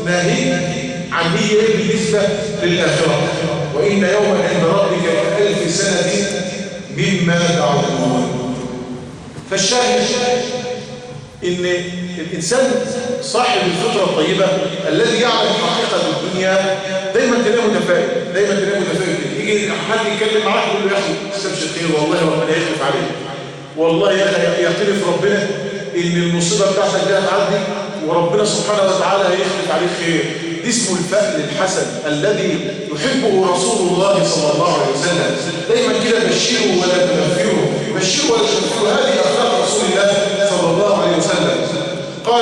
ناهيك عن هي بالنسبة للآخرة. وإن يوما عند ربك كألف سنة مما تعودون. فالشاهد إن الإنسان صاحب الفطرة الطيبة الذي يعلم حقيقة الدنيا دايما تلاقيه متفائل، دايما تلاقيه متفائل. يجي حد يتكلم معاه يقول له يا أخي استبشر خير، والله ربنا يخلف عليك، والله يا أخي يختلف ربنا إن المصيبة بتاعتك دي هتعدي وربنا سبحانه وتعالى هيخلف عليك خير. دي اسمه الفأل الحسن الذي يحبه رسول الله صلى الله عليه وسلم. دايما كده بشروا ولا تنفروا، بشروا ولا تنفروا. هذه أخلاق رسول الله صلى الله عليه وسلم. قال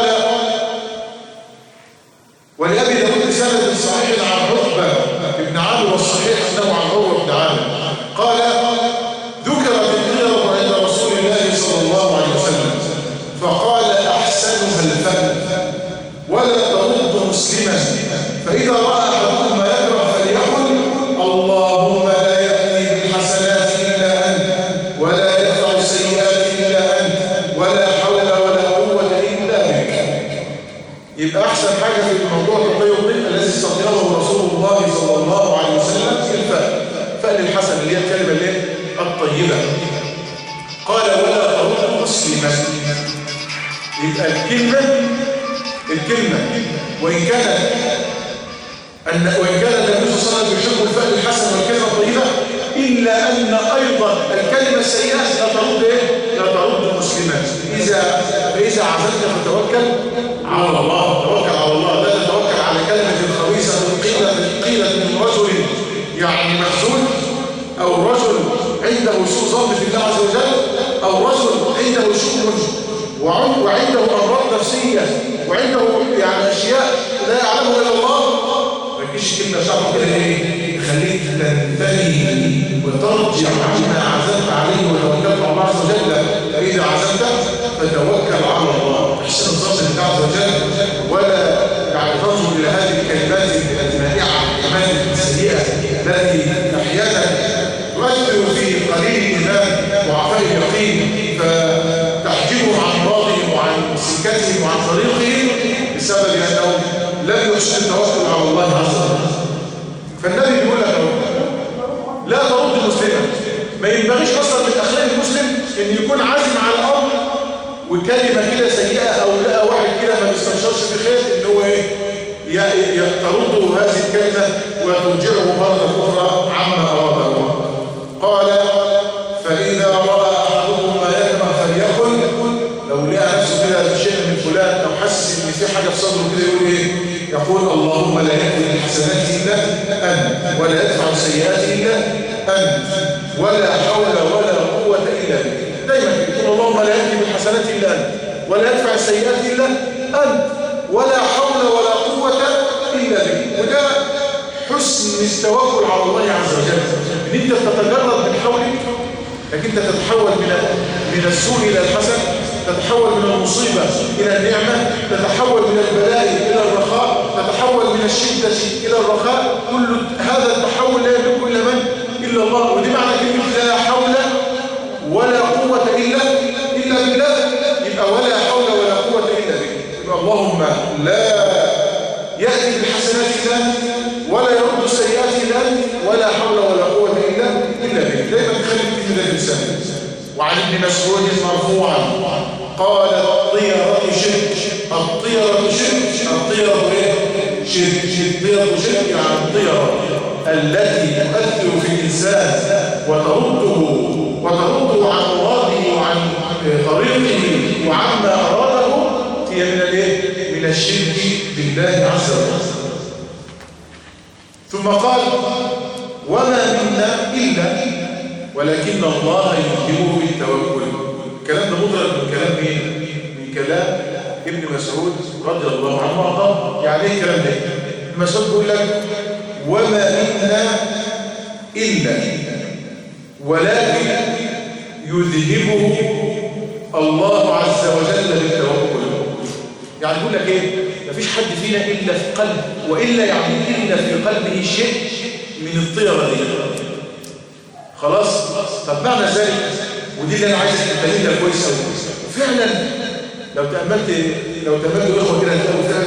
ولأبي داود سند صحيح عن عقبة بن عامر، والصحيح أنه عن عروة بن عامر قال ذكرت القيرة عند رسول الله صلى الله عليه وسلم فقال أحسنها الفأل ولا ترد مسلما، فإذا رأى أحدكم ما يكره فليقل اللهم لا يأتي بالحسنات إلا أنت ولا يدفع السيئات إلا أنت ولا حول ولا قوة إلا بك. يبقى أحسن حاجة في الموضوع الطيب الذي استطيعه رسول الله صلى الله عليه وسلم الفأل، فأل الحسن اللي هي الكلمة الطيبة. قال ولا ترد مسلما. يبقى الكلمة وإن كان النبي صلى الله عليه وسلم يحب الفأل الحسن والكلمة الطيبة، إلا أن أيضا الكلمة السيئة لا ترد مسلما. فإذا عزمت فتوكل على الله، توكل على الله، لا تتوكل على كلمة خبيثة قيلت من رجل يعني محزون، أو رجل عنده سوء ظن في الله عز وجل، أو رجل عنده شك وعنده أمراض نفسية وعنده يعني أشياء لا يعلمها إلا الله. ما تجيش كلمة شعبه كده إيه يخليك تنتهي وترجع عما عزمت عليه وتوكلت على الله عز وجل. فإذا عزمت فتوكل على الله، احسن الظن بالله عز وجل، ولا يعني تنظر إلى هذه الكلمات المائعة، الكلمات السيئة التي أحيانا تؤثر في قليل الإيمان وعفاء اليقين فتحجبهم عن راضهم وعن سكتهم وعن طريقهم بسبب أنهم لم يحسنوا التوكل على الله عز وجل. فالنبي بيقول لك لا ترد مسلما. ما ينبغيش اصلا من اخلاق المسلم ان يكون عازم على الامر وكلمه كده سيئه او لقى واحد كده ما بيستنشرش بخير ان هو ترد هذه الكلمه وترجعه مره اخرى عما اراد الله. قال فاذا راى احدكم ما يكره فليقل. لو لقى نفسه كده شيء من فلان او حس ان في حاجه في صدره كده يقول ايه؟ يقول اللهم لا يأتي بالحسنات إلا أنت ولا يدفع السيئات إلا أنت ولا حول ولا قوة إلا بك. دايما يقول اللهم لا يأتي بالحسنات إلا أنت ولا يدفع السيئات إلا أنت ولا حول ولا قوة إلا بك. وده حسن التوكل على الله عز وجل، ان انت تتجرد من حولك، لكن انت تتحول من السوء إلى الحسن، تتحول من المصيبة إلى النعمة، تتحول من البلاء إلى الرخاء، تتحول من الشدة إلى الرخاء. كل هذا التحول لا يملك إلا من؟ إلا الله. ودي معنى كلمة لا حول ولا قوة إلا بالله. يبقى ولا حول ولا قوة إلا بك. يبقى اللهم لا يأتي بالحسنات إلا أنت ولا يرد السيئات إلا أنت ولا حول ولا قوة إلا بك. دايما تخلي كلمة الإنسان. وعن ابن مسعود مرفوعا قال الطيرة شرك. الطيرة شرك. الطيرة ايه؟ شرك. الطيرة شرك يعني الطيرة التي تؤثر في الإنسان وترده عن مراده وعن طريقه وعما أراده، هي من الايه؟ من الشرك بالله عز وجل. ثم قال وما منا إلا ولكن الله يلهمه بالتوكل. الكلام ده مطلق من كلام مين؟ من كلام ابن مسعود رضي الله عنه وارضاه. يعني ايه الكلام ده؟ ابن مسعود بيقول لك وما منا الا ولكن يذهبه الله عز وجل بالتوكل. يعني بيقول لك ايه؟ مفيش حد فينا الا في قلب، والا يعني الا في قلبه شيء من الطيره دي. خلاص؟ طب معنى ذلك، ودي اللي انا عايز تفهمها كويس قوي. فعلا لو تاملت الاخوه كده هتلاقوا فعلا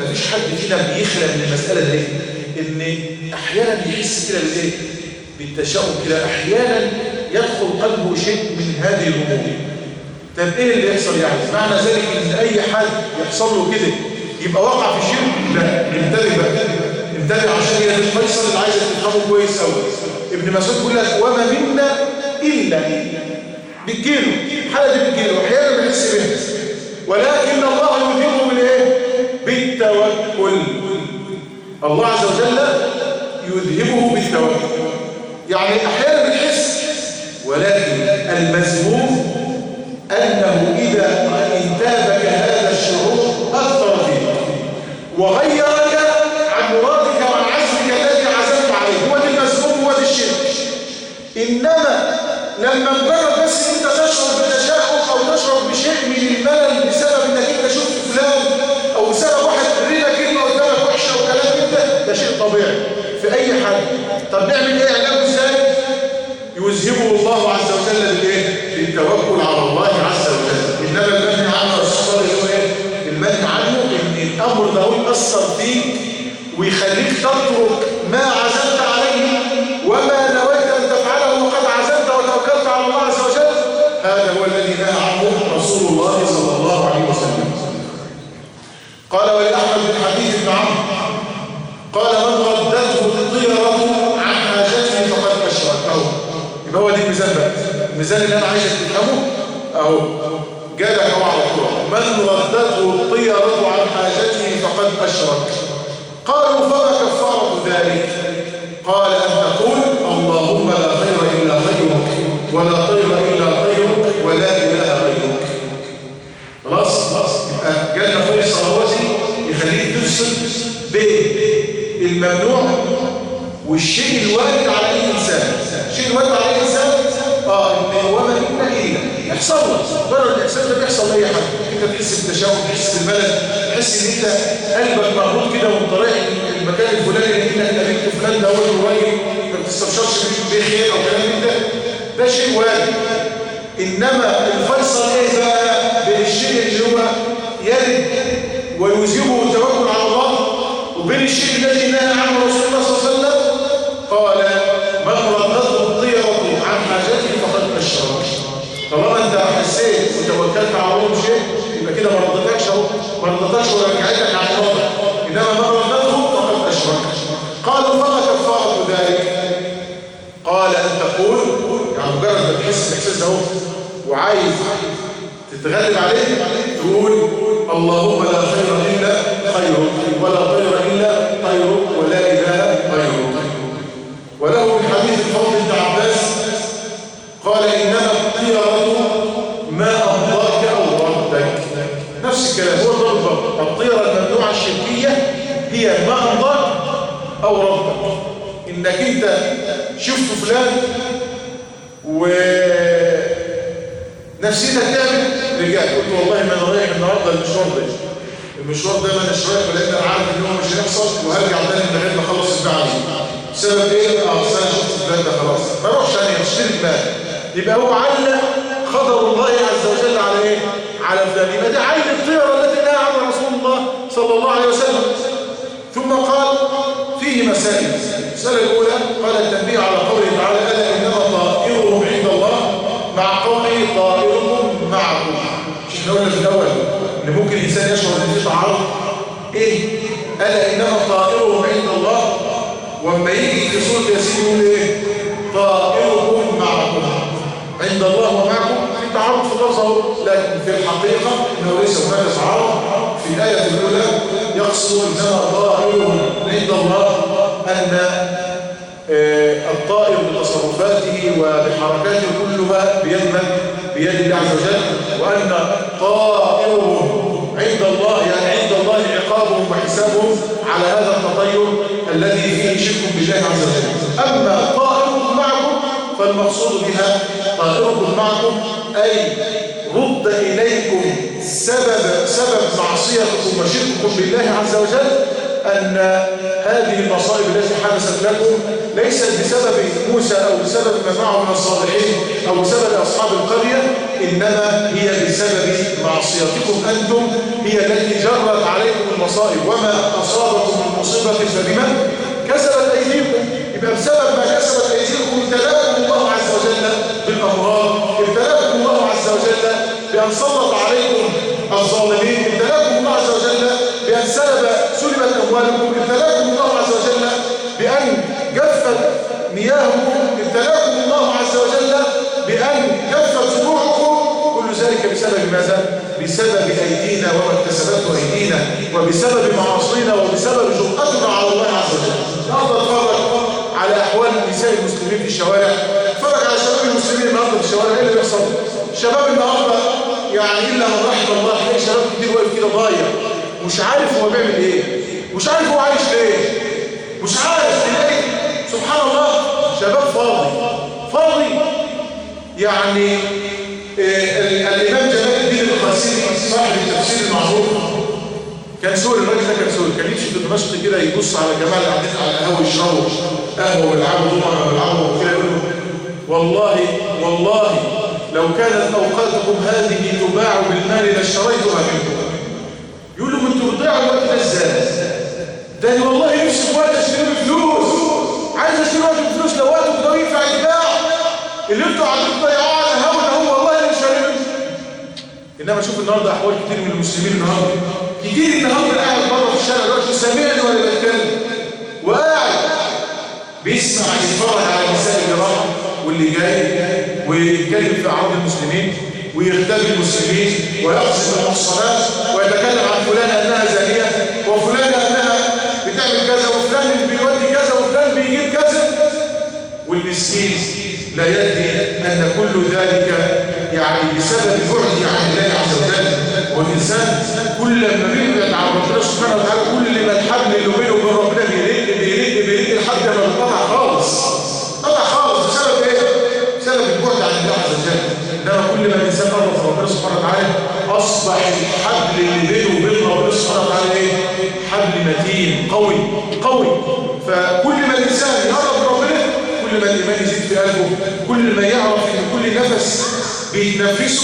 مفيش حد فينا بيخلى من المسألة دي، إن أحيانا يحس كده بالإيه؟ بالتشاؤم كده، أحيانا يدخل قلبه شيء من هذه الأمور. طب إيه اللي يحصل يعني؟ معنى ذلك إن أي حد يحصل له كده يبقى وقع في شرك؟ لا، انتبه بقى، انتبه عشان هي دي الفيصل اللي عايزك تفهمه كويس قوي. ابن مسعود بيقول لك وما منا إلا بتجيله الحالة دي، بتجيله أحيانا بنحس بها، ولكن الله يذهبه بالإيه؟ بالتوكل. الله عز وجل يذهبه بالتوكل. يعني أحيانا بنحس، ولكن المذموم أنه إذا انتابك هذا الشعور أثر فيك وغيرك عن مرادك وعن عزمك الذي عزمت عليه. هو ده المذموم، هو ده الشرك. إنما لما مجرد بس انت تشعر بتشاؤم او تشعر بشيء من الملل بسبب انك انت شفت فلان او بسبب واحد رينا كلمه قدامك وحشه وكلام ده شيء طبيعي في اي حد. طب نعمل ايه؟ علاجه ازاي؟ يذهبه الله عز وجل بالايه؟ بالتوكل على الله عز وجل. انما المنهي عنه الصلاه اللي هو ايه؟ المنهي عنه ان الامر ده يأثر فيك ويخليك تترك ما عزمت عليه وما نويت ان تفعله وقد عزمت وتوكلت على الله عز وجل. هذا هو الذي نهى عنه رسول الله صلى الله عليه وسلم. قال ولأحمد بن حديث بن عمرو قال من ردته الطيرة عن حاجته فقد أشرك. يبقى هو دي الميزان بقى، الميزان اللي أنا عايزك تفهمه أهو جالك هو على طول. من ردته الطيرة عن حاجته فقد أشرك. قالوا فما كفارة ذلك؟ قال أن تقول اللهم لا خير إلا خيرك ولا طير إلا طيرك ولا إله غيرك. خلاص يبقى جالنا فوق الصلواتي يخليك تفصل بين الممنوع والشيء الوارد على اي انسان. الشيء الوارد على اي انسان ان وما إلا إلا يحصل لك مجرد الاحساس ده بيحصل لاي حد. انت تحس بالتشاؤم، تحس بالملل، تحس ان انت قلبك مربوط كده وانت رايح المكان الفلاني اللي انت قابلت فلان ده هو الراجل ما بتستبشرش بيه خير او كلام من ده شيء وارد. انما الفيصل ايه بقى؟ بين الشيء اللي هو يرد ويذهبه التوكل على الله وبين الشيء الذي نهى عنه رسول الله صلى الله عليه وسلم. قال من ردته الطيرة عن حاجته فقد أشرك. طالما انت حسيت وتوكلت على الله شيء يبقى كده ما ردتكش اهو، ما ردتكش ورجعتك عن الله، انما من ردته فقد أشرك. قالوا فما كفارة ذلك؟ قال ان تقول، يعني مجرد ما تحس الاحساس ده وعايز تتغلب عليه تقول اللهم لا خير الا خيرك ولا طير الا طيرك ولا اله غيرك. وله من حديث الفضل بن عباس قال انما الطيره ما امضاك او ردك. نفس الكلام هو ضرب. الطيره الممنوعه الشركيه هي ما امضاك او ردك. انك انت شفت فلان ونفسيتك تعمل رجعت قلت والله ما انا رايح النهارده المشوار ده ما اناش رايح، ولان انا عارف ان هو مش هيحصل وهرجع تاني من غير ما اخلص البيعه دي. بسبب ايه؟ انا شفت فلان ده خلاص ما اروحش ثاني اشتري دماغي. يبقى هو علق قدر الله عز وجل على ايه؟ على فلان. يبقى دي عين الطيره التي نهى عنها رسول الله صلى الله عليه وسلم. ثم قال فيه مسائل. المسألة الأولى قال التنبيه على قوله تعالى ألا إنما طائرهم عند الله مع قوله طائرهم معكم. مش احنا قلنا في الأول إن ممكن الإنسان يشعر إن في تعارض؟ إيه؟ ألا إنما طائرهم عند الله، وأما يجي في سورة ياسين يقول إيه؟ طائرهم معكم عند الله ومعكم. في تعارض في اللفظ، لكن في الحقيقة إنه ليس هناك تعارض. في الآية الأولى يقصد إنما طائرهم عند الله أن الطائر بتصرفاته وبحركاته كلها بيد من؟ بيد الله عز وجل. وأن طائرهم عند الله يعني عند الله عقابهم وحسابهم على هذا التطير الذي فيه شرك بالله عز وجل. أما طائركم معكم فالمقصود بها طائركم معكم أي رد إليكم سبب معصيتكم وشرككم بالله عز وجل، أن هذه المصائب التي حدثت لكم ليست بسبب موسى أو بسبب من معه من الصالحين أو بسبب أصحاب القرية، إنما هي بسبب معصيتكم أنتم، هي التي جرت عليكم المصائب. وما أصابكم من مصيبة فبما كسبت أيديكم، يبقى بسبب ما كسبت أيديكم ابتلاكم الله عز وجل بالأمراض، ابتلاكم الله عز وجل بأن سلط عليكم الظالمين، ابتلاكم الله عز وجل بأن سلبت أموالكم، ابتلاكم الله عز وجل بأن جفت مياهكم، ابتلاكم الله عز وجل بأن جفت زروعكم. كل ذلك بسبب ماذا؟ بسبب أيدينا وما اكتسبته أيدينا، وبسبب معاصينا، وبسبب جرأتنا على الله عز وجل. النهارده اتفرج على أحوال نساء المسلمين في الشوارع، اتفرج على شباب المسلمين النهارده في الشوارع، ايه اللي بيحصل؟ الشباب النهارده يعني إلا من رحم الله، تلاقي شباب كتير واقف كده ضايع، مش عارف هو بيعمل ايه، مش عارف هو عايش ليه، مش عارف. تلاقي سبحان الله شباب فاضي. يعني الإمام جمال الدين القاسمي صاحب التفسير المعروف كان سوري، الراجل ده كان سوري، كان يمشي في دمشق كده يبص على جماعه اللي قاعدين على القهوه يشربوا قهوه ويلعبوا دومنه ويلعبوا وكده، يقول والله لو كانت اوقاتكم هذه تباع بالمال لاشتريتها منكم. يقول لهم انتوا بتضيعوا الوقت ده ازاي؟ ده انا والله نفسي في وقت اشتري بفلوس، عايز اشتري وقت بفلوس، لو وقتكم ده ينفع يتباع، اللي انتوا قاعدين تضيعوه على الهوا ده هو والله انا شاريه. انما شوف النهارده احوال كتير من المسلمين النهارده، كتير النهارده قاعد بره في الشارع دلوقتي سامعني ولا بتكلم، وقاعد بيسمع يتفرج على النساء اللي راح واللي جاي، ويتكلم في اعراض المسلمين، ويغتاب المسلمين، ويقصف المحصنات، ويتكلم عن فلانه انها زانيه، وفلانه انها بتعمل كذا، وفلان بيودي كذا، وفلان بيجيب كذا، والمسكين لا يدري ان كل ذلك يعني بسبب بعد عن الله عز وجل. والإنسان كل ما بيبعد عن ربنا سبحانه وتعالى كل ما الحبل اللي بينه وبين ربنا بيرد لحد ما بينقطع خالص. بسبب ايه؟ بسبب البعد عن الله عز وجل. انما كل ما الانسان قرب من ربنا سبحانه وتعالى اصبح الحبل اللي بينه وبين ربنا سبحانه وتعالى ايه؟ حبل متين قوي. فكل ما الانسان يقرب من ربنا كل ما الايمان يزيد في قلبه، كل ما يعرف ان كل نفس بيتنفسه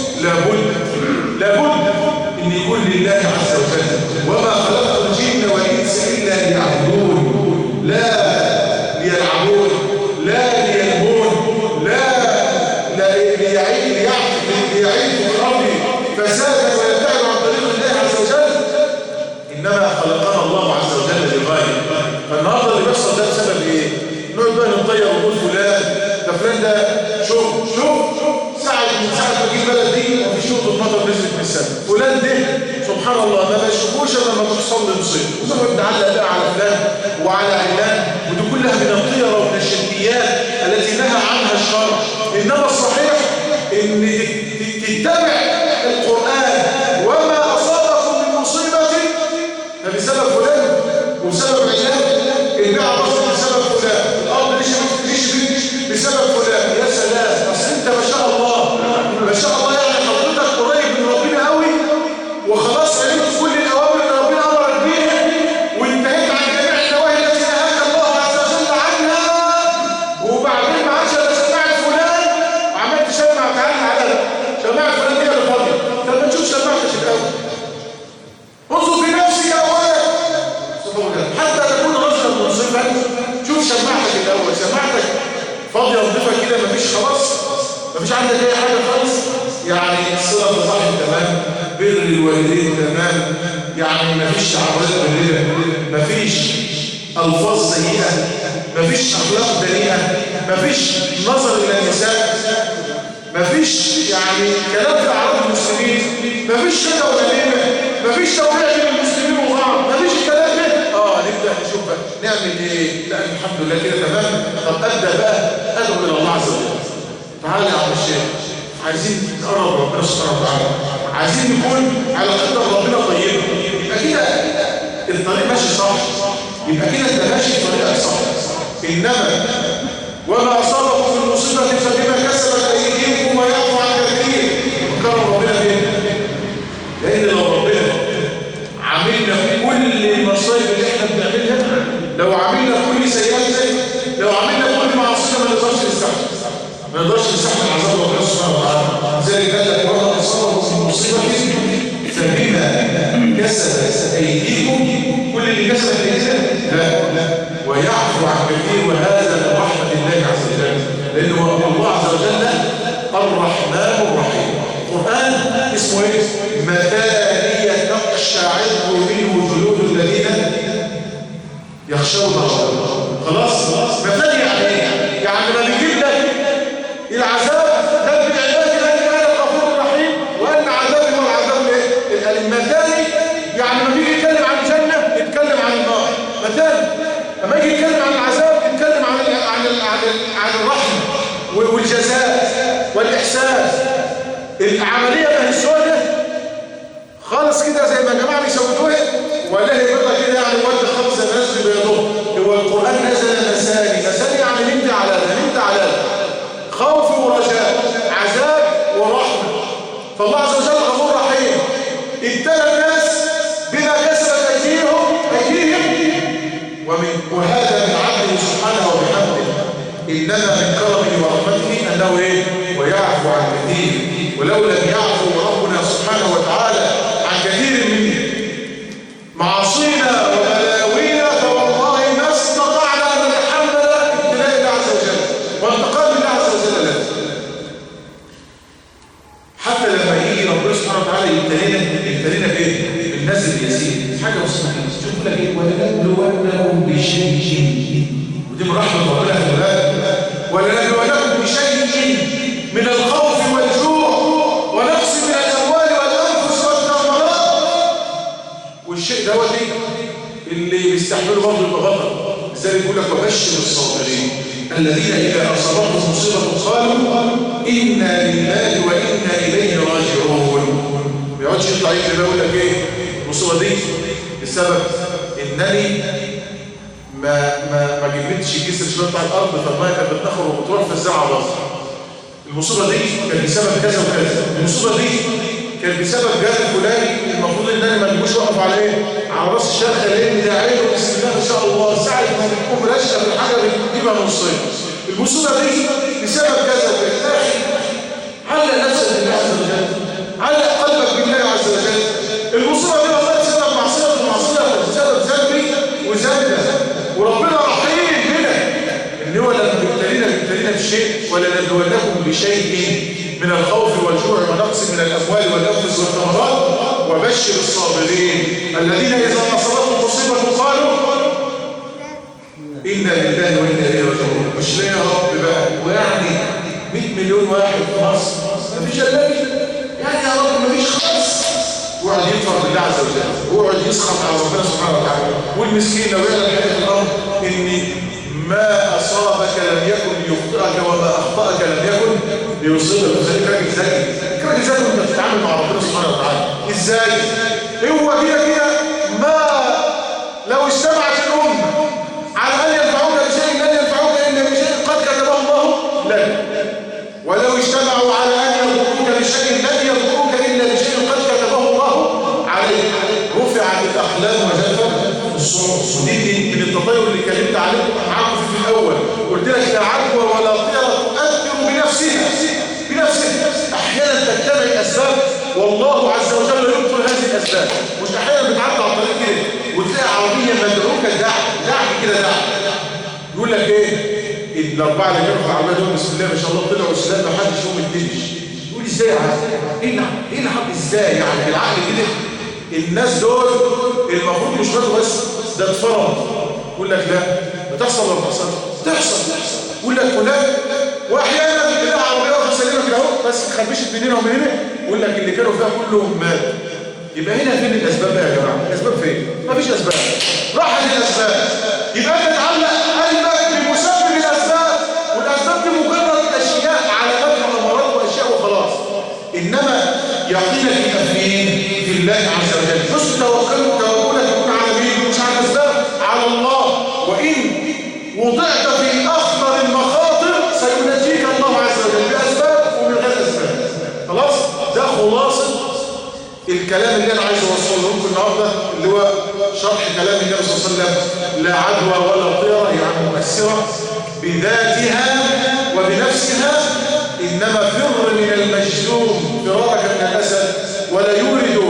لابد ان يكون لله عز وجل. وما خلقت الجن والانس الا ليعبدون، لا ليلعبون، لا ليلهون، لا ليعيثوا في الارض فسادا ويبتعدوا عن طريق الله عز وجل، انما خلقنا الله عز وجل لغايه. فالنهارده اللي بيحصل ده بسبب ايه؟ نقعد بقى نطير ونقول فلان ده شوف ساعة ما جه البلد دي وفي شوط المطر نزلت من السماء، فلان ده سبحان الله ما بيشوفوش الا لما بتحصل له مصيبه، ونقعد نعلق بقى على فلان وعلى علان، ودي كلها من الطيره ومن الشركيات التي نهى عنها الشرع. انما الصحيح ان تتبع القران، وما اصابكم من مصيبه فبسبب فلان وبسبب علان، البيع بسبب فلان، الارض ليش بسبب فلان. يا سلام، اصل انت ما شاء الله يعني حضرتك قريب من ربنا قوي، وخلاص عرفت كل الاوامر اللي ربنا امرك بيها، وانتهيت عن جميع النواهي التي نهاك الله عز وجل عنها، وبعدين ما عادش انا سمعت فلان وعملت شمعه تعالى على شماعه فلان دي اللي فاضيه. طب ما تشوف شماعتك الاول، انظر في نفسك اولا حتى تكون رجلا منصفا. شوف شماعتك الاول، شماعتك فاضيه نظيفه كده، مفيش خلاص، مفيش عندك اي حاجه خالص، يعني الصله بالرحم تمام، بر الوالدين تمام، يعني مفيش تعاملات بالربا، مفيش الفاظ سيئه، مفيش اخلاق دنيئه، مفيش نظر الى النساء، مفيش يعني كلام في اعراض المسلمين، مفيش شده ونميمه، مفيش توقيع بين المسلمين وبعض، مفيش الكلام ده. نبدا نشوف بقى نعمل ايه. لا الحمد لله كده تمام. طب ابدا بقى ادعو الى الله عز وجل. تعالى يا عم الشيخ، عايزين نقرب ربنا سبحانه وتعالى، عايزين نكون على قدر ربنا طيبه، يبقى كده الطريق ماشي صح، يبقى كده انت ماشي في طريقك صح. انما وما اصابكم من مصيبه فبما كسبت ايديكم ويعفو عن كثير. كرم ربنا فين؟ لان لو ربنا عملنا كل المصايب اللي احنا بنعملها، لو عملنا كل سيئات، لو عملنا كل معصيه ما نقدرش يستحمل عذاب ربنا سبحانه وتعالى. ذلك قال لك وما أصابكم من مصيبة فبما كسبت أيديكم، كل اللي كسبت أيديكم لا ويعفو عن كثير، وهذا من رحمة الله عز وجل، لأنه الله عز وجل الرحمن الرحيم. القرآن اسمه ايه؟ مثانية تقشعر منه جلود الذين يخشون الله. خلاص؟ مثانية يعني ايه؟ يعني ما بيجيب لك العذاب ده بالعباد لأن أنا الغفور الرحيم وأن عذابي هو العذاب الايه؟ المثاني يعني لما بيجي يتكلم عن الجنة يتكلم عن النار مثاني، لما يجي يتكلم عن العذاب يتكلم عن الرحمة والجزاء والإحسان. العملية ما هي سودة خالص كده زي ما الجماعة بيسودوها ولا هي بيضة كده يعني ود خالص زي الناس بيضوه. هو القرآن نزل مساني يعني نمت على خوف ورجاء، عذاب ورحمة. فالله عز وجل غفور رحيم ابتلى الناس بما كسبت أيديهم وهذا من عدله سبحانه وبحمده، إنما من كرمه ورحمته أنه إيه؟ ويعفو عن كثير. ولو لم يعفو ربنا سبحانه وتعالى عن كثير من معاصينا وبلاوينا فوالله ما استطعنا أن نتحمل ابتلاء الله عز وجل وانتقام الله عز وجل لنا. حتى لما يجي ربنا سبحانه وتعالى يبتلينا بايه؟ بالنزل اليسير، حاجه بسيطه شوف لك ايه؟ ولنبلونكم بشيء، ودي من رحمه ربنا يا اولاد، ولنبلونكم بشيء من الخوف والجوع ونقص من الاموال والانفس والثمرات. والشيء ده اللي بيستحملوا برضه البغضه، لذلك يقول لك وبشر الصابرين الذين اذا اصابتهم مصيبه قالوا انا لله وانا اليه راجعون. ما يقعدش يطلع يجري يقول لك ايه المصيبه دي بسبب انني ما جبتش كيس الشويه بتاع الارض فالميه كانت بتنخر وبتروح في الزرعه باظت. المصيبه دي كانت بسبب كذا وكذا. المصيبه دي كانت بسبب جهل فلاني المفروض ان انا ما اجيبوش واقف على ايه؟ على راس الشرخه لان ده عينه بسم الله ما شاء الله ساعه ما بتكون رشه في الحاجه بتجيبها نصين. المصيبه دي بسبب كذا وكذا. علق نفسك بالله عز وجل، علق قلبك بالله عز وجل. المصيبه دي والله بسبب معصيه بسبب ذنبي وذنبك، وربنا رحيم بنا ان هو لما بيبتلينا بشيء ولنبلونكم بشيء من الخوف والجوع ونقص من الاموال والانفس والثمرات وبشر الصابرين الذين اذا اصابتهم مصيبه قالوا انا لله وانا اليه راجعون. مش ليه يا رب بقى ويعني 100 مليون واحد في مصر مفيش الا يعني يا رب مفيش خالص، وقعد يكفر بالله عز وجل وقعد يسخط على ربنا سبحانه وتعالى. والمسكين لو يعلم حقيقه الامر ان ما اصابك لم يكن يخطئك وما اخطاك لم يكن ليصيبك. خليك راجل ذكي وانت بتتعامل مع ربنا سبحانه وتعالى. ازاي؟ هو كده ما لو اجتمعت الامه على ان ينفعوك بشيء لن ينفعوك الا بشيء قد كتبه الله لك، ولو اجتمعوا على ان يضروك بشيء لن يضروك الا بشيء قد كتبه الله عليك. رفعت الاقلام وجفت الصحف. دي من التطير اللي كلمت عليه معاكم في الاول، قلت لك لا عدوى ولا طيره تؤثر بنفسها. احيانا تجتمع الاسباب والله عز وجل يبطل هذه الاسباب. مش احيانا بتعدي على الطريق كده وتلاقي عربيه مدعوكه دعم كده يقول لك ايه الاربعه اللي كانوا في العربيه دول بسم الله ما شاء الله طلعوا اسلام ما حدش يوم الدنيا. يقول ازاي يا عم؟ ايه اللي حصل ازاي يعني بالعقل كده؟ الناس دول المفروض مش ماتوا بس ده اتفرض. يقول لك لا بتحصل ولا بتحصل؟ تحصل. يقول لك فلان واحيانا كده عربيه واقفه سليمه كده اهو بس خربشت من هنا ومن هنا يقول لك اللي كانوا فيها كلهم ماتوا. يبقى هنا فين الاسباب بقى يا جماعه؟ الاسباب فين؟ مفيش اسباب، راحت الاسباب. يبقى انت تعلق قلبك بمسبب الاسباب، والاسباب دي مجرد اشياء علامات وامارات واشياء وخلاص. انما يقينك يبقى فين؟ في الله عز وجل. مش توكلك يكون على مين؟ مش على الاسباب، على الله. وان وضعت في اخطر المخاطر سينجيك الله عز وجل باسباب ومن غير اسباب. خلاص؟ ده خلاصه الكلام اللي انا عايز اوصله لكم النهارده اللي هو شرح كلام النبي صلى الله عليه وسلم. لا عدوى ولا طيره يعني مؤثره بذاتها وبنفسها، إنما فر من المجذوم فرارك من الأسد، ولا يورد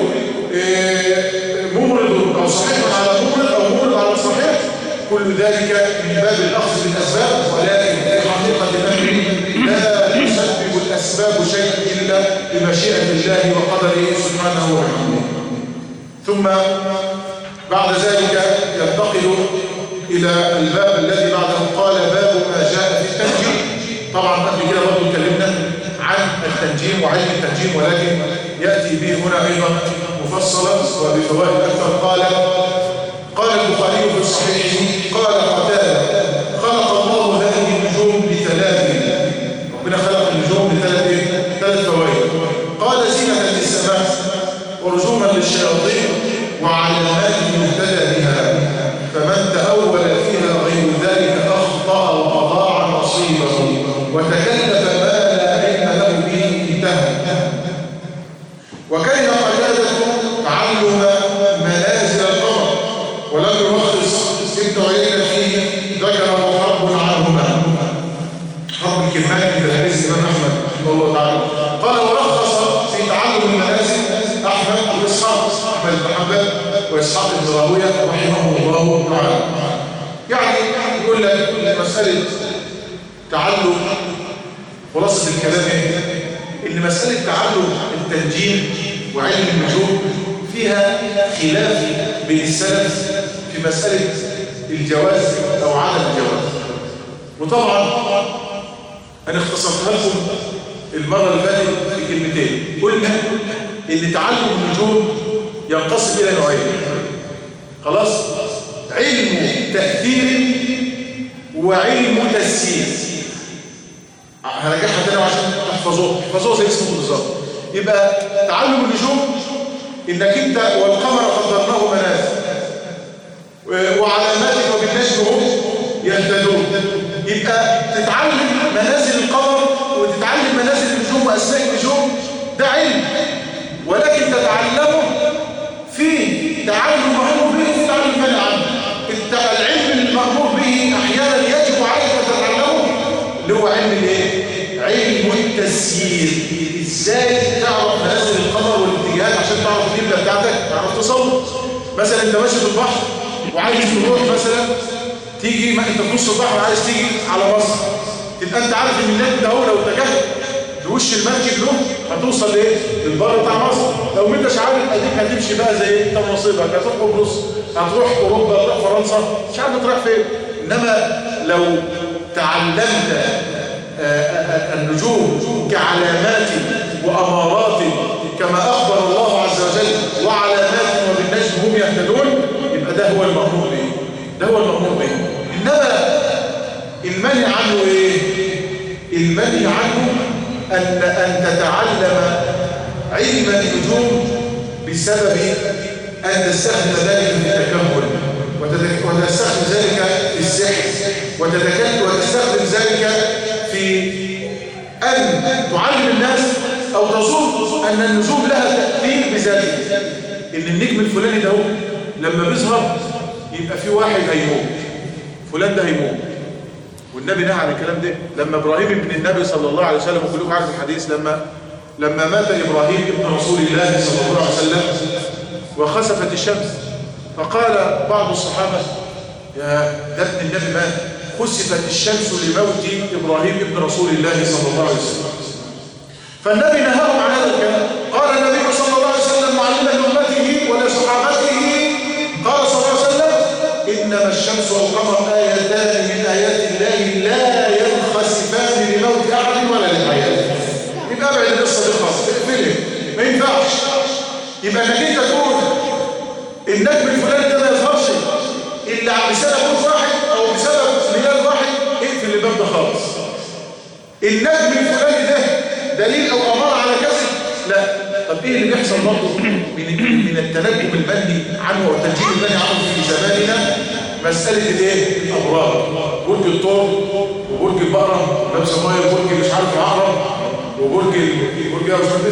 مورد أو صحيح على مورد أو مورد على صحيح، كل ذلك من باب الأخذ بالأسباب، ولكن في حقيقة الأمر لا تسبب الأسباب شيئا إلا بمشيئة الله وقدره سبحانه وتعالى. ثم بعد ذلك ينتقل إلى الباب الذي بعده، قال باب ما جاء في التنجيم. طبعا قبل كده برضه اتكلمنا عن التنجيم وعلم التنجيم، ولكن يأتي به هنا أيضا مفصلا وبفوائد أكثر. قال البخاري في صحيحه قال قتادة خلق الله هذه النجوم لثلاث، ربنا خلق النجوم لثلاث فوائد. قال زينة للسماء ورجوما للشياطين وعلامات يهتدى بها، فمن تأول فيها غير ذلك أخطأ وأضاع نصيبه وتكلف ما لا علم له به انتهى. وكره قتادة تعلم منازل القمر، ولم يرخص ابن عيينة فيه، ذكر حرب عنهما، حرب الكرمان في حديث الإمام أحمد رحمه الله تعالى. قال ورخص في تعلم المنازل أحمد وإسحاق، أحمد بن حنبل وإسحاق بن راهويه رحمه الله تعالى. يعني يقول لك مسألة تعلم، خلاصة الكلام إن مسألة تعلم التنجيم وعلم النجوم فيها خلاف بين السلف في مسألة الجواز أو عدم الجواز. وطبعا أنا اختصرتها لكم المرة اللي فاتت في كلمتين. قلنا إن تعلم النجوم ينقسم إلى نوعين، خلاص؟ علم تأثير وعلم تسيير. هرجعها تاني عشان تحفظوها زي اسمه بالظبط. يبقى تعلم النجوم انك انت والقمر قدرناه منازل وعلامات وبالنجم هم يهتدون، يبقى تتعلم منازل القمر وتتعلم منازل النجوم واسماء النجوم، ده علم، ولكن تتعلمه في تعلم مأمور به وفي تعلم منع عنه. العلم المأمور به احيانا يجب عليك ان تتعلمه، اللي هو علم الايه؟ علم التسيير. ازاي تعرف منازل القمر والاتجاهات عشان تعرف القبله بتاعتك، تعرف تصور. مثلا انت ماشي في البحر وعايز تروح مثلا تيجي، ما انت في نص البحر وعايز تيجي على مصر، تبقى انت عارف ان النجم ده هو لو اتجهت بوش المركب له هتوصل لايه؟ للبر بتاع مصر. لو ما انتش عارف اديك هتمشي بقى زي انت ونصيبك، هتروح قبرص، هتروح اوروبا، هتروح فرنسا، مش عارف تروح فين. انما لو تعلمت النجوم كعلامات وأمارات كما أخبر الله عز وجل، وعلامات وبالنجم هم يهتدون، يبقى ده هو المأمور به، ده هو المأمور به. إنما المنهي عنه إيه؟ المنهي عنه أن تتعلم علم النجوم بسبب أن تستخدم ذلك في التكهن، وتستخدم ذلك في السحر، وتستخدم ذلك في أن تعلم الناس أو تظن أن النجوم لها تأثير بذلك، إن النجم الفلاني ده لما بيظهر يبقى في واحد هيموت، فلان ده هيموت. والنبي نهى عن الكلام ده. لما إبراهيم ابن النبي صلى الله عليه وسلم، وكلكم عارف الحديث، لما مات إبراهيم ابن رسول الله صلى الله عليه وسلم وخسفت الشمس، فقال بعض الصحابة يا ده ابن النبي مات، خسفت الشمس لموت إبراهيم ابن رسول الله صلى الله عليه وسلم. فالنبي نهاهم عن هذا الكلام. قال النبي صلى الله عليه وسلم معلما لأمته ولصحابته، قال صلى الله عليه وسلم إنما الشمس والقمر آيتان من آيات الله لا ينخسفان لموت أحد ولا لحياته. يبقى ابعد القصة دي خالص، اقفلها، ما ينفعش. يبقى انك انت تقول النجم الفلاني ده ما يظهرش الا بسبب موت واحد او بسبب ميلاد واحد، اقفل الباب ده خالص. النجم الفلاني ده دليل او اماره على كذب، لا. طب ايه اللي بيحصل برضه من التنجم المنهي عنه والتنجيم المنهي عنه في زماننا؟ مساله الايه؟ الابراج، برج الثور وبرج البقره، ده بيسموه برج مش عارف العقرب، وبرج برج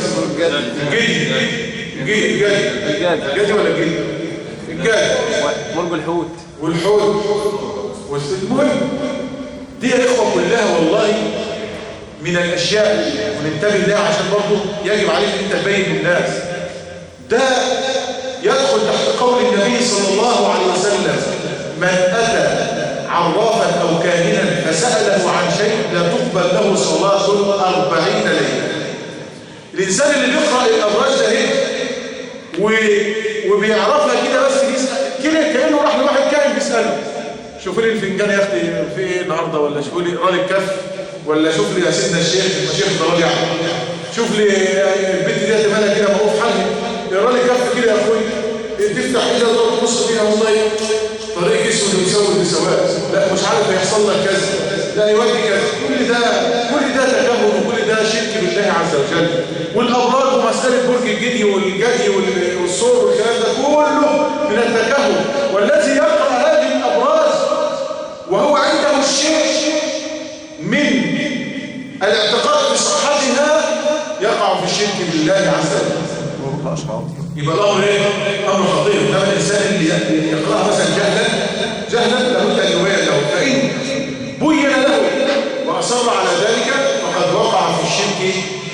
الجدي ولا الجدي؟ الجدي، برج الحوت والحوت. المهم دي يا اخوه كلها والله من الأشياء وننتبه لها عشان برضه يجب عليك أن أنت تبين للناس. ده يدخل تحت قول النبي صلى الله عليه وسلم: من أتى عرافا أو كاهنا فسأله عن شيء لا تقبل له صلاة 40 ليلة. الإنسان اللي بيقرأ الأبراج ده وبيعرفها كده بس كده كأنه راح لواحد كاهن بيسأله: شوف لي الفنجان يا أختي في إيه النهارده، ولا شوف لي اقرا لي الكف، ولا شوف لي يا سيدنا الشيخ ده راجع، شوف لي البنت دي مالها كده موقوف حالها، اقرا لي كف كده يا اخويا، تفتح كده وتقعد تبص فيها والله طريق اسود ويسود بسواد، لا مش عارف هيحصل لك كذا، لا يودي كذا. كل ده تكهن وكل ده شرك بالله عز وجل. والابراج ومساله برج الجدي والجدي والصور والكلام ده كله من التكهن. والذي يقرا هذه الابراج وهو عنده الشيء من الاعتقاد بصحتها يقع في الشرك بالله عز وجل. يبقى الامر ايه؟ امر خطير. ده الانسان اللي يقراها مثلا جهلا لابد ان يبين له، فان بين له واصر على ذلك فقد وقع في الشرك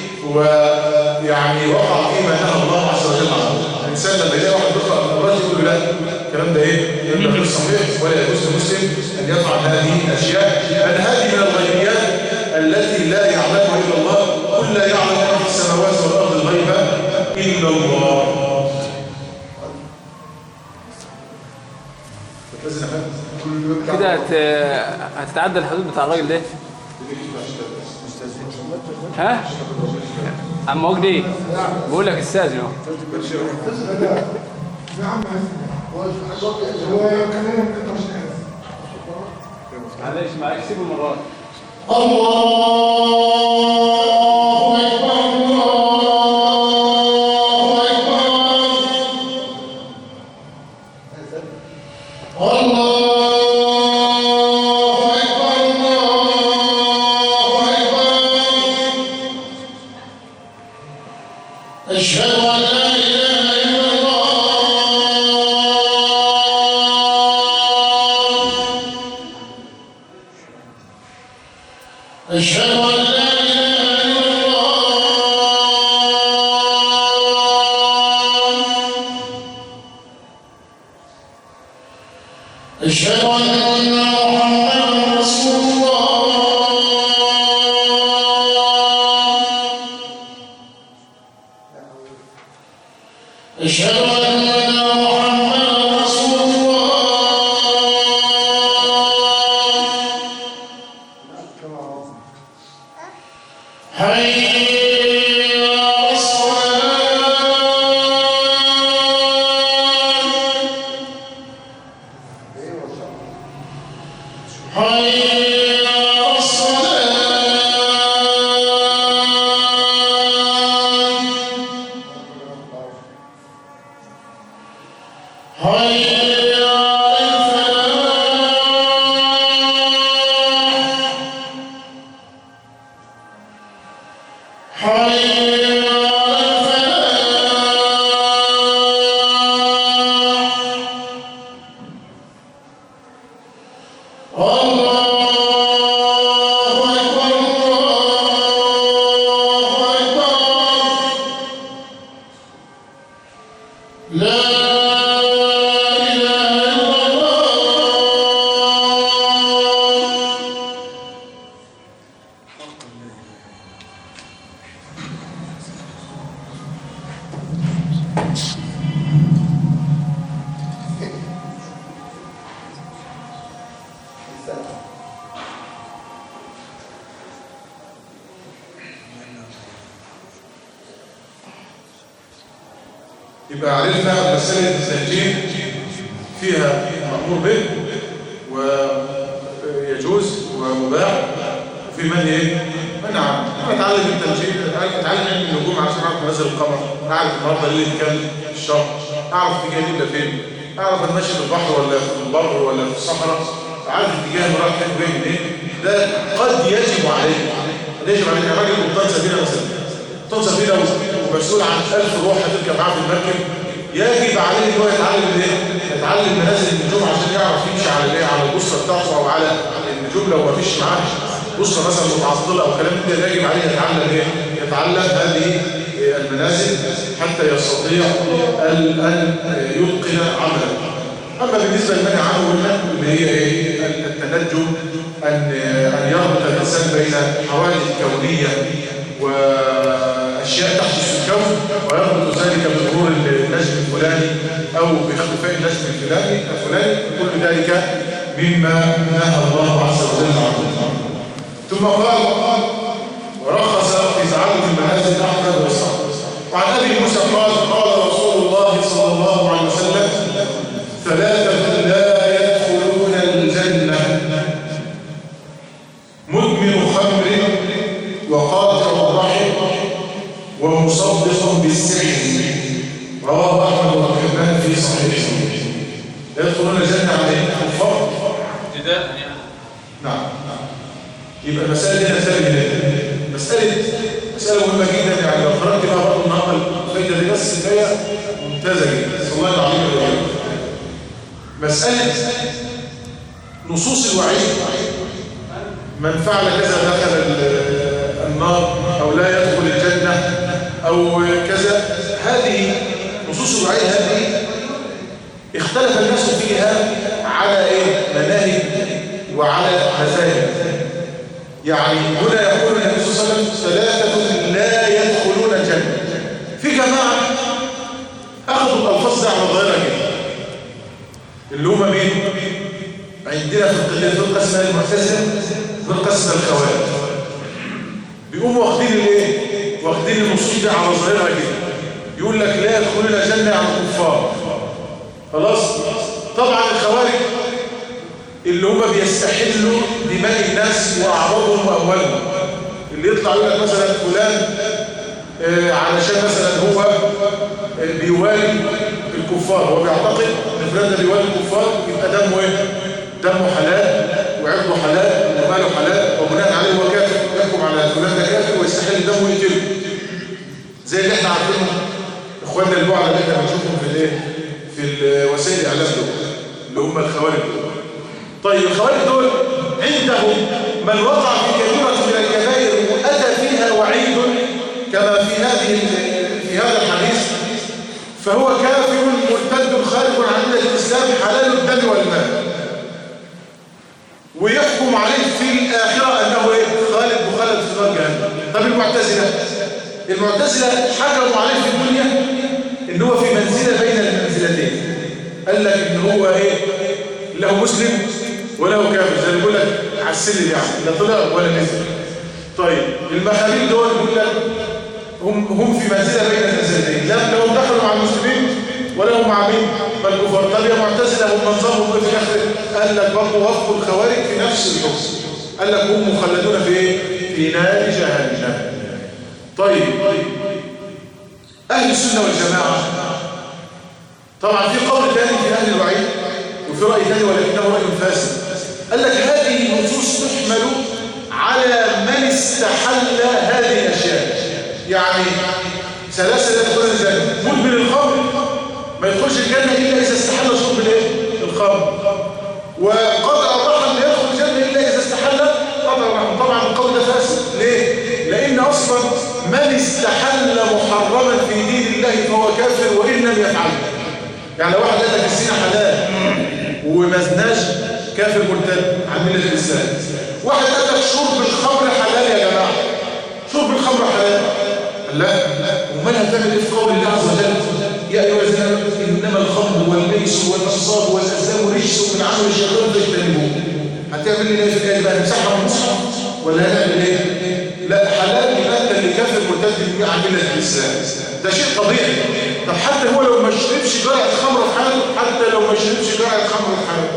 ويعني وقع فيما نهى الله عز وجل عنه. الانسان لما يلاقي واحد بيقرا الابراج يقول له لا الكلام ده ايه؟ يبقى غير صحيح، ولا يجوز للمسلم ان يفعل هذه الاشياء، لان هذه من الغيبيات التي لا يعلمها الا الله. قل لا يعلم من في السماوات والارض الغيب الا الله. كده هتتعدى الحدود بتاع الراجل ده. ها عم وجدي بقول لك استاذن اهو. معلش سيبوا المرات. الله يبقى عرفنا مسألة الزوجين فيها مأمور به ويجوز ومباح، وفي من ايه؟ منع. اتعلم التنجيم، اتعلم علم النجوم عشان اعرف منازل القمر، اعرف النهارده ليله كام الشهر، اعرف اتجاه الليل فين، اعرف انا ماشي في البحر ولا في البر ولا في الصحراء، عارف اتجاه اللي رايح فين جاي منين. ده قد يجب عليه، الراجل قبطان سفينه مثلا، قبطان سفينه ومسؤول عن 1000 روح هتركب معاه في المركب، يجب عليه ان هو يتعلم الايه؟ يتعلم منازل النجوم عشان يعرف يمشي على الايه؟ على البوصله بتاعته او على النجوم لو ما فيش معاه أسرة مثلا متعطلة أو كلام ده يجب عليه يتعلم إيه؟ يتعلم هذه المنازل حتى يستطيع أن يتقن عمله. أما بالنسبة لمن عنه قلنا اللي هي إيه؟ التنجم، أن يربط الإنسان بين حوادث كونية وأشياء تحدث في الكون، ويربط ذلك بظهور النجم الفلاني أو باختفاء النجم الفلاني كل ذلك مما نهى الله عز وجل عنه. ثم قال ورخص في تعلم المنازل أحمد وإسحاق. وعن أبي موسى قال رسول الله صلى الله عليه وسلم ثلاثة لا يدخلون الجنة: مدمن خمر وقاطع الرحم ومصدق بالسحر. رواه أحمد والحبان في صحيحه. يدخلون الجنة على الكفار ابتداء يعني. نعم. يبقى المسألة دي مسألة مهمة جدا، يعني لو قرأت بها برضه النهارده الفايدة دي بس كفاية ممتازة جدا. صلى الله عليه وسلم. مسألة نصوص الوعيد، من فعل كذا دخل النار أو لا يدخل الجنة أو كذا، هذه نصوص الوعيد هذه اختلف الناس فيها على مناهج وعلى مذاهب. يعني هنا يقول النبي صلى الله عليه وسلم ثلاثة لا يدخلون الجنة. في جماعة أخذوا الألفاظ على ظاهرها كده، اللي هم مين؟ عندنا في الفرقة اسمها المعتزلة، فرقة اسمها الخوارج. بيقوموا واخدين النصوص دي على ظاهرها كده، يقول لك لا يدخلون الجنة عن الكفار. خلاص؟ طبعا الخوارج اللي هم بيستحلوا دماء الناس واعراضهم واموالهم، اللي يطلع يقول لك مثلا فلان علشان مثلا هو بيوالي الكفار، هو بيعتقد ان فلان ده بيوالي الكفار، يبقى دمه حلال وعرضه حلال وماله حلال، وبناء عليه هو كافر، يحكم على فلان ده كافر ويستحل دمه ويقتله. زي اللي احنا عارفينهم اخواننا البعض اللي احنا بنشوفهم في وسائل الاعلام دول، اللي هم الخوارج دول. طيب الخوارج دول عندهم من وقع في كبيرة من الكبائر وأتى فيها وعيد كما في هذا الحديث، فهو كافر مرتد خارج عن ملة الإسلام حلال الدم والمال، ويحكم عليه في الآخرة أنه خالد مخلد في نار جهنم. طب المعتزلة حكموا عليه في الدنيا إن هو في منزلة بين المنزلتين، قال لك إن هو له مسلم وله كافر، زي ما بيقول لك على السلم، يعني لا طلع ولا نزل. طيب المخاليل دول بيقول لك هم في منزله بين المنزلتين، لا لهم دخلوا مع المسلمين ولا هم مع مين؟ مع الكفار. طب يا معتزله هم نظامهم في الاخر؟ قال لك برضه وفقوا الخوارج في نفس الحكم، قال لك هم مخلدون في نار جهنم. طيب اهل السنه والجماعه طبعا في قول ثاني في اهل الوعيد وفي رأي ثاني ولكنه رأي فاسد، قال لك هذه النصوص تحمل على من استحل هذه الأشياء. يعني ثلاثة لا يدخلون الجنة: مدمن الخمر ما يدخلش الجنة إلا إذا استحل شرب الخمر، وقطع الرحم لا يدخل الجنة إلا إذا استحل قطع الرحم. طبعا القول ده فاسد. ليه؟ لأن أصلا من استحل محرما في دين الله فهو كافر وإن لم يفعله. يعني لو واحد قال لك الزنا حلال وما زناش، كافر مرتد عن ملة الإسلام. واحد قال لك شرب الخمر حلال يا جماعة، شرب الخمر حلال، لا ومن هتعمل ايه في قول الله عز وجل يا أيها الذين آمنوا إنما الخمر والميسر والأنصاب والأزلام رجس من عمل الشيطان فاجتنبوه. هتعمل لي ايه في الآية بقى؟ نمسحها من المصحف ولا هنعمل ايه؟ لا حلال يبقى اللي كافر مرتد عن ملة الإسلام، ده شيء طبيعي. طب حتى هو لو ما شربش جرعة خمر في حاله، حتى لو ما شربش جرعة خمر في حاله.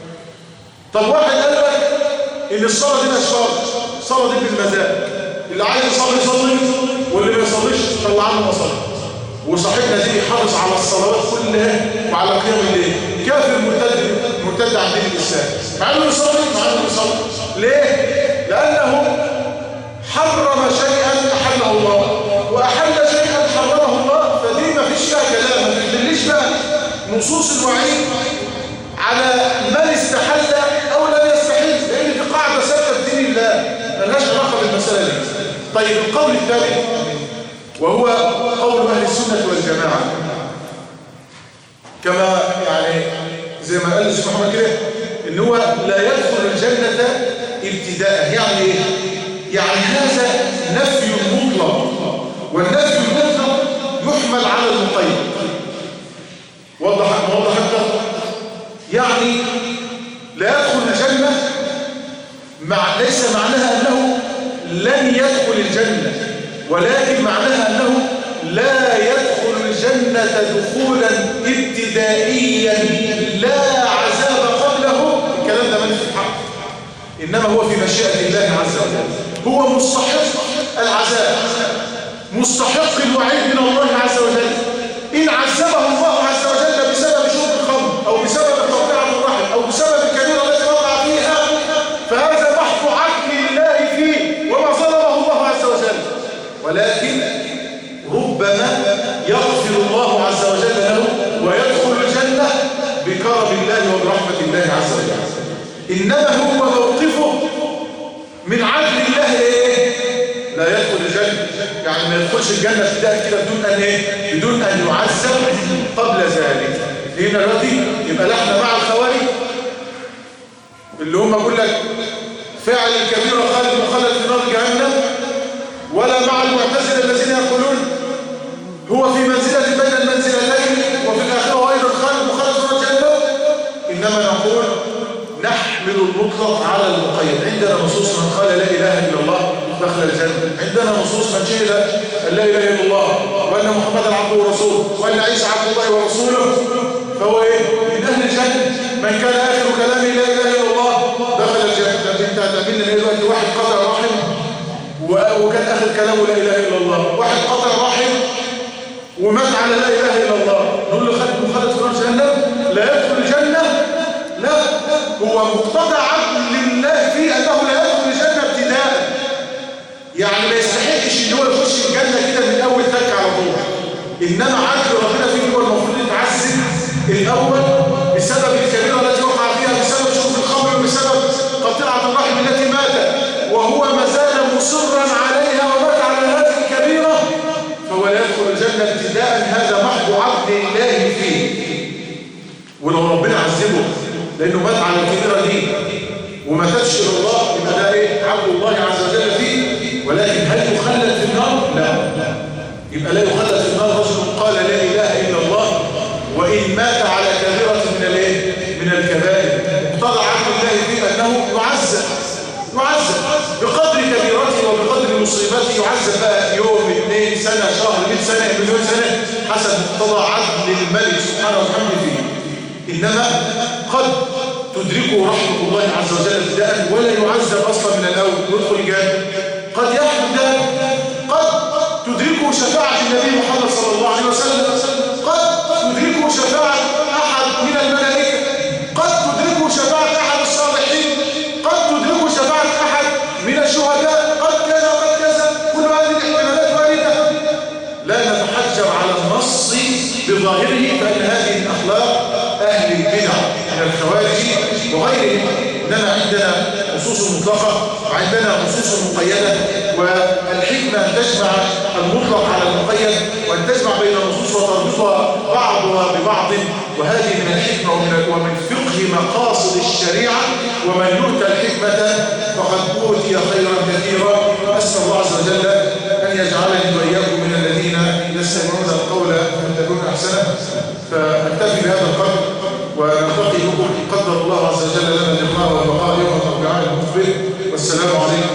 طب واحد قال لك ان الصلاة دي مش فرض، الصلاة دي بالمزاج، اللي عايز يصلي واللي ما يصليش طلع عنه مصلي. وصاحبنا دي حافظ على الصلوات كلها وعلى قيام الليل، كافر مرتد عن دين الإسلام، مع انه يصلي ليه؟ لأنه حرم شيئا أحله الله وأحل شيئا حرمه الله، فدي ما فيش فيها كلام. ما تدليش بقى نصوص الوعيد على من استحل أو لم يستحل، لأن دي قاعدة ثابتة في دين الله. السنة والجماعة كما يعني زي ما قال الشيخ محمد كده ان هو لا يدخل الجنة ابتداء. يعني ايه؟ يعني هذا نفي مطلق، والنفي المطلق يحمل على المقيد. وضح أكثر. يعني لا يدخل الجنة ليس معناها أنه لن يدخل الجنة، ولكن معناها أنه لا يدخل الجنة دخولا ابتدائيا لا عذاب قبله. الكلام ده منفي الحق، إنما هو في مشيئة الله عز وجل. هو مستحق العذاب، مستحق الوعيد من الله عز وجل. إن عذبه الله عز وجل بسبب شرب الخمر أو بسبب قطيعة الرحم أو بسبب الكبيرة التي وقع فيها فهذا محض عدل الله فيه وما ظلمه الله عز وجل، ولكن ربما يغفر الله عز وجل له ويدخل الجنة بكرم الله وبرحمة الله عز وجل. إنما هو موقفه من عدل الله إيه؟ لا يدخل الجنة، يعني ما يدخلش الجنة ابتداء كده بدون أن يعذب قبل ذلك. هنا دلوقتي يبقى لا احنا مع الخوارج اللي هم بيقول لك فاعل الكبيرة خالد مخلد في نار جهنم، ولا مع المعتزلة الذين يقولون هو في منزلة بين المنزلتين وفي الآخرة أيضا خالد مخلد في نار جهنم. إنما نقول نحمل المطلق على المقيد. عندنا نصوص من قال لا إله إلا الله دخل الجنة، عندنا نصوص من شهد أن لا إله إلا الله وأن محمدا عبده ورسوله وأن عيسى عبد الله ورسوله فهو إيه؟ من أهل الجنة. من كان آخر كلامه لا إله إلا الله دخل الجنة. أنت هتقابلنا دلوقتي واحد قطع رحم وكان آخر كلامه لا إله إلا الله، واحد قطع رحم ومات على لا إله إلا الله، نقول له خالد في نار جهنم لا يدخل الجنة؟ لا، هو مقتضى عدل الله فيه أنه لا يدخل الجنة ابتداء. يعني ما يستحقش ان هو يخش الجنة كده من أول تك على طول، إنما عدل ربنا فيه هو المفروض يتعذب الأول بسبب الكبيرة التي وقع فيها، بسبب شرب الخمر، بسبب قطيعة الرحم التي مات وهو ما زال مصرا عليها ومات على هذه الكبيرة، فهو لا يدخل الجنة ابتداء. هذا محض عدل الله فيه. ولو ربنا عذبه لأنه مات على الكبيرة دي وما تبش إلى الله يبقى ده إيه؟ عبد الله عز وجل فيه. ولكن هل يخلد في النار؟ لا. يبقى لا يخلد في النار رجل قال لا إله إلا الله وإن مات على كبيرة من الكبائر. مقتضى عدل الله فيه أنه يعذب بقدر كبيرته وبقدر مصيبته. يعذب بقى يوم 2 سنة شهر 100 سنة مليون سنة حسب مقتضى عدل الملك سبحانه وتعالى فيه. إنما قد تدركه رحمة الله عز وجل ابتداء ولا يعذب أصلا من الأول ويدخل الجنة. قد يحدث ذلك، قد تدركه شفاعة النبي محمد صلى الله عليه وسلم، قد تدركه شفاعة أحد من الملائكة، قد تدركه شفاعة أحد الصالحين، قد تدركه شفاعة أحد من الشهداء، قد كذا وقد كذا. كل هذه الاحتمالات واردة. لا نتحجر على النص بظاهره، فإن هذه الأخلاق أهل البدع من الخوارج وغيرهم. إنما عندنا نصوص مطلقة وعندنا نصوص مقيدة، والحكمة أن تجمع المطلق على المقيد وأن تجمع بين النصوص وتربطها بعضها ببعض. وهذه من الحكمة ومن فقه مقاصد الشريعة. ومن يؤتى الحكمة فقد أوتي خيرا كثيرا. أسأل الله عز وجل أن يجعلني وإياكم من الذين يستمعون القول فيتبعون أحسنه. فأكتفي بهذا القدر ونلتقي بكم إن قدر الله عز وجل لنا اللقاء والبقاء يوم الأربعاء المقبل. والسلام عليكم.